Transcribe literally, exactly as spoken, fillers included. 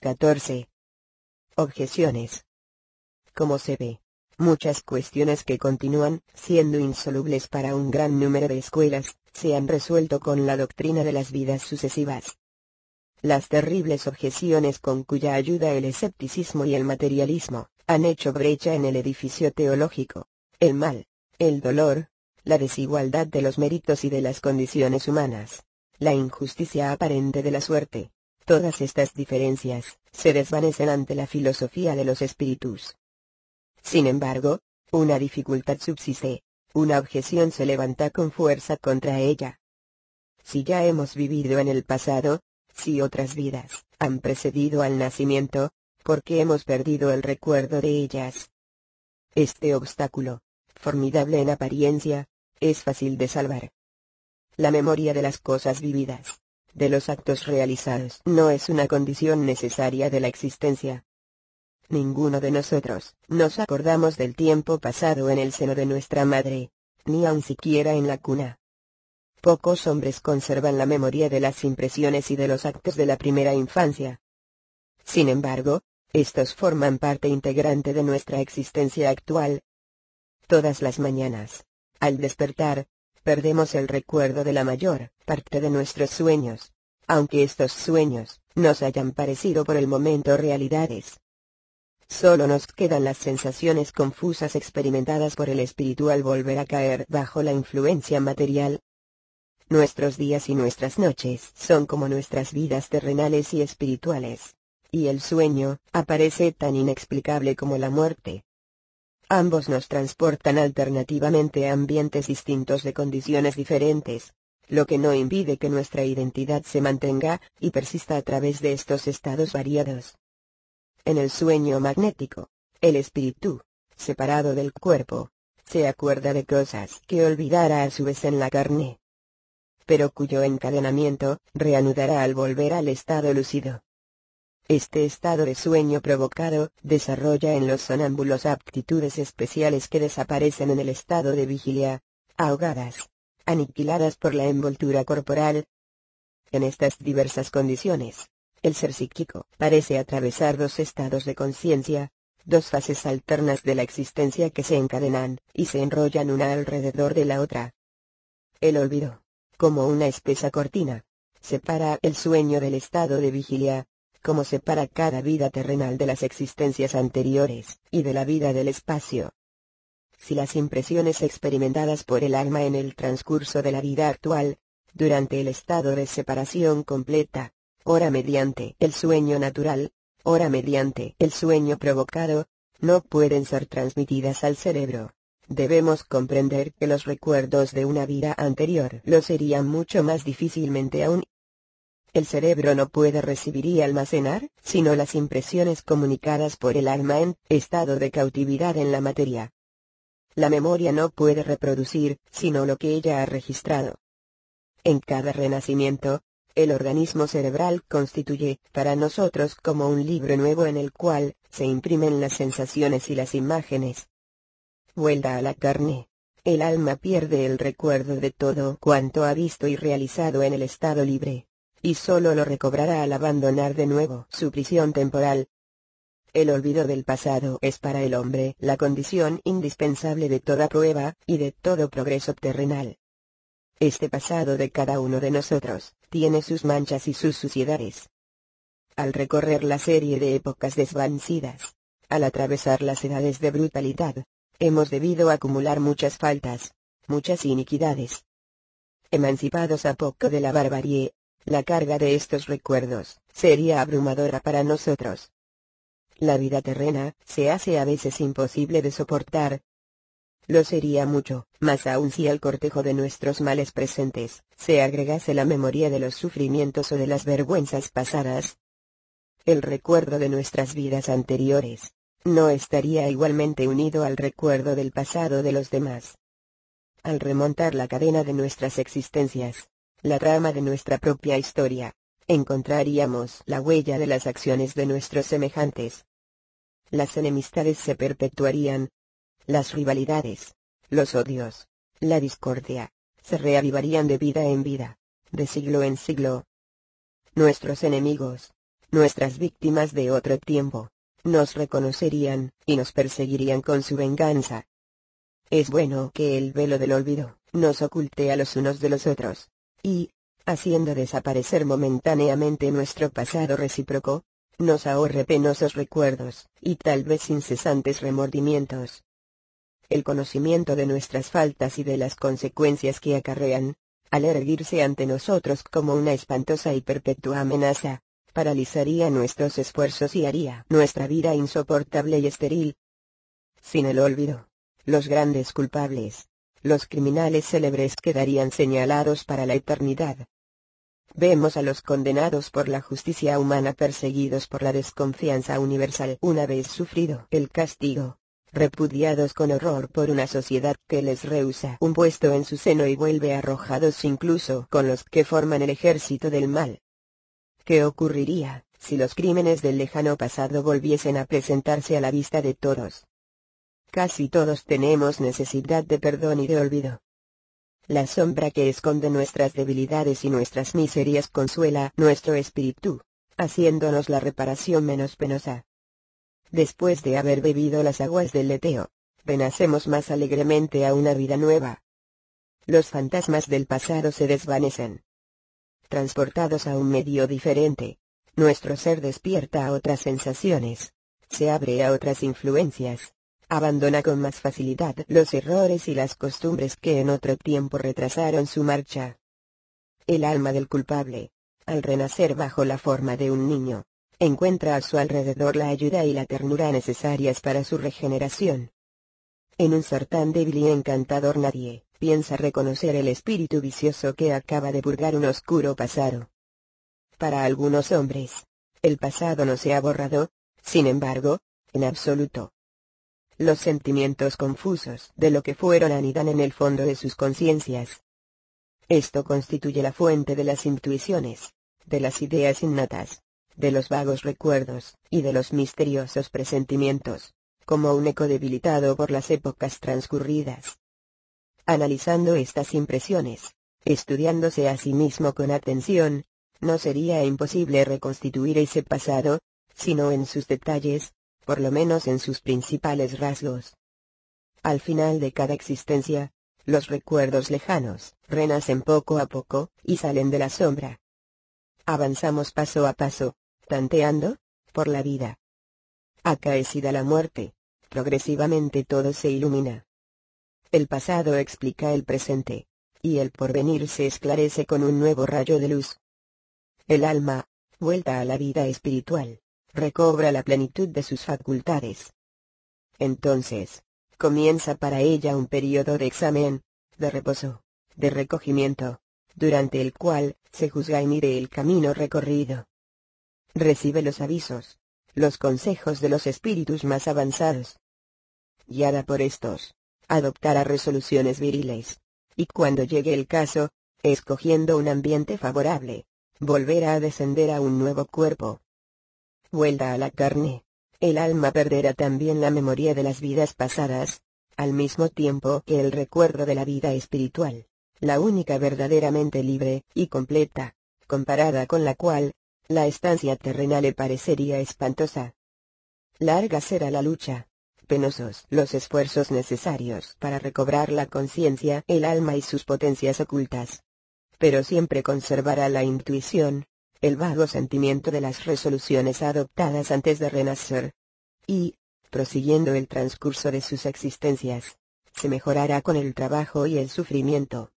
catorce. Objeciones. Como se ve, muchas cuestiones que continúan siendo insolubles para un gran número de escuelas, se han resuelto con la doctrina de las vidas sucesivas. Las terribles objeciones con cuya ayuda el escepticismo y el materialismo han hecho brecha en el edificio teológico, el mal, el dolor, la desigualdad de los méritos y de las condiciones humanas, la injusticia aparente de la suerte, todas estas diferencias se desvanecen ante la filosofía de los espíritus. Sin embargo, una dificultad subsiste, una objeción se levanta con fuerza contra ella. Si ya hemos vivido en el pasado, si otras vidas han precedido al nacimiento, ¿por qué hemos perdido el recuerdo de ellas? Este obstáculo, formidable en apariencia, es fácil de salvar. La memoria de las cosas vividas, de los actos realizados, no es una condición necesaria de la existencia. Ninguno de nosotros nos acordamos del tiempo pasado en el seno de nuestra madre, ni aun siquiera en la cuna. Pocos hombres conservan la memoria de las impresiones y de los actos de la primera infancia. Sin embargo, estos forman parte integrante de nuestra existencia actual. Todas las mañanas, al despertar, perdemos el recuerdo de la mayor parte de nuestros sueños, aunque estos sueños nos hayan parecido por el momento realidades. Solo nos quedan las sensaciones confusas experimentadas por el espíritu al volver a caer bajo la influencia material. Nuestros días y nuestras noches son como nuestras vidas terrenales y espirituales, y el sueño aparece tan inexplicable como la muerte. Ambos nos transportan alternativamente a ambientes distintos de condiciones diferentes, lo que no impide que nuestra identidad se mantenga y persista a través de estos estados variados. En el sueño magnético, el espíritu, separado del cuerpo, se acuerda de cosas que olvidará a su vez en la carne, pero cuyo encadenamiento reanudará al volver al estado lúcido. Este estado de sueño provocado desarrolla en los sonámbulos aptitudes especiales que desaparecen en el estado de vigilia, ahogadas, aniquiladas por la envoltura corporal. En estas diversas condiciones, el ser psíquico parece atravesar dos estados de conciencia, dos fases alternas de la existencia que se encadenan y se enrollan una alrededor de la otra. El olvido, como una espesa cortina, separa el sueño del estado de vigilia, como separa cada vida terrenal de las existencias anteriores y de la vida del espacio. Si las impresiones experimentadas por el alma en el transcurso de la vida actual, durante el estado de separación completa, ora mediante el sueño natural, ora mediante el sueño provocado, no pueden ser transmitidas al cerebro, debemos comprender que los recuerdos de una vida anterior lo serían mucho más difícilmente aún. El cerebro no puede recibir y almacenar, sino las impresiones comunicadas por el alma en estado de cautividad en la materia. La memoria no puede reproducir, sino lo que ella ha registrado. En cada renacimiento, el organismo cerebral constituye, para nosotros, como un libro nuevo en el cual se imprimen las sensaciones y las imágenes. Vuelta a la carne, el alma pierde el recuerdo de todo cuanto ha visto y realizado en el estado libre, y solo lo recobrará al abandonar de nuevo su prisión temporal. El olvido del pasado es para el hombre la condición indispensable de toda prueba y de todo progreso terrenal. Este pasado de cada uno de nosotros tiene sus manchas y sus suciedades. Al recorrer la serie de épocas desvanecidas, al atravesar las edades de brutalidad, hemos debido acumular muchas faltas, muchas iniquidades. Emancipados a poco de la barbarie, la carga de estos recuerdos sería abrumadora para nosotros. La vida terrena se hace a veces imposible de soportar. Lo sería mucho, más aún si al cortejo de nuestros males presentes se agregase la memoria de los sufrimientos o de las vergüenzas pasadas. El recuerdo de nuestras vidas anteriores no estaría igualmente unido al recuerdo del pasado de los demás. Al remontar la cadena de nuestras existencias, la trama de nuestra propia historia, encontraríamos la huella de las acciones de nuestros semejantes. Las enemistades se perpetuarían. Las rivalidades, los odios, la discordia, se reavivarían de vida en vida, de siglo en siglo. Nuestros enemigos, nuestras víctimas de otro tiempo, nos reconocerían, y nos perseguirían con su venganza. Es bueno que el velo del olvido nos oculte a los unos de los otros, y, haciendo desaparecer momentáneamente nuestro pasado recíproco, nos ahorre penosos recuerdos, y tal vez incesantes remordimientos. El conocimiento de nuestras faltas y de las consecuencias que acarrean, al erguirse ante nosotros como una espantosa y perpetua amenaza, paralizaría nuestros esfuerzos y haría nuestra vida insoportable y estéril. Sin el olvido, los grandes culpables, los criminales célebres quedarían señalados para la eternidad. Vemos a los condenados por la justicia humana perseguidos por la desconfianza universal una vez sufrido el castigo, repudiados con horror por una sociedad que les rehúsa un puesto en su seno y vuelve arrojados incluso con los que forman el ejército del mal. ¿Qué ocurriría si los crímenes del lejano pasado volviesen a presentarse a la vista de todos? Casi todos tenemos necesidad de perdón y de olvido. La sombra que esconde nuestras debilidades y nuestras miserias consuela nuestro espíritu, haciéndonos la reparación menos penosa. Después de haber bebido las aguas del leteo, renacemos más alegremente a una vida nueva. Los fantasmas del pasado se desvanecen. Transportados a un medio diferente, nuestro ser despierta a otras sensaciones, se abre a otras influencias, abandona con más facilidad los errores y las costumbres que en otro tiempo retrasaron su marcha. El alma del culpable, al renacer bajo la forma de un niño, encuentra a su alrededor la ayuda y la ternura necesarias para su regeneración. En un ser tan débil y encantador nadie piensa reconocer el espíritu vicioso que acaba de purgar un oscuro pasado. Para algunos hombres, el pasado no se ha borrado, sin embargo, en absoluto. Los sentimientos confusos de lo que fueron anidan en el fondo de sus conciencias. Esto constituye la fuente de las intuiciones, de las ideas innatas, de los vagos recuerdos, y de los misteriosos presentimientos, como un eco debilitado por las épocas transcurridas. Analizando estas impresiones, estudiándose a sí mismo con atención, no sería imposible reconstituir ese pasado, sino en sus detalles, por lo menos en sus principales rasgos. Al final de cada existencia, los recuerdos lejanos renacen poco a poco, y salen de la sombra. Avanzamos paso a paso, tanteando, por la vida. Acaecida la muerte, progresivamente todo se ilumina. El pasado explica el presente, y el porvenir se esclarece con un nuevo rayo de luz. El alma, vuelta a la vida espiritual, recobra la plenitud de sus facultades. Entonces, comienza para ella un período de examen, de reposo, de recogimiento, durante el cual se juzga y mide el camino recorrido. Recibe los avisos, los consejos de los espíritus más avanzados. Guiada por estos, adoptará resoluciones viriles, y cuando llegue el caso, escogiendo un ambiente favorable, volverá a descender a un nuevo cuerpo. Vuelta a la carne, el alma perderá también la memoria de las vidas pasadas, al mismo tiempo que el recuerdo de la vida espiritual, la única verdaderamente libre y completa, comparada con la cual, la estancia terrenal le parecería espantosa. Larga será la lucha, penosos los esfuerzos necesarios para recobrar la conciencia, el alma y sus potencias ocultas. Pero siempre conservará la intuición, el vago sentimiento de las resoluciones adoptadas antes de renacer. Y, prosiguiendo el transcurso de sus existencias, se mejorará con el trabajo y el sufrimiento.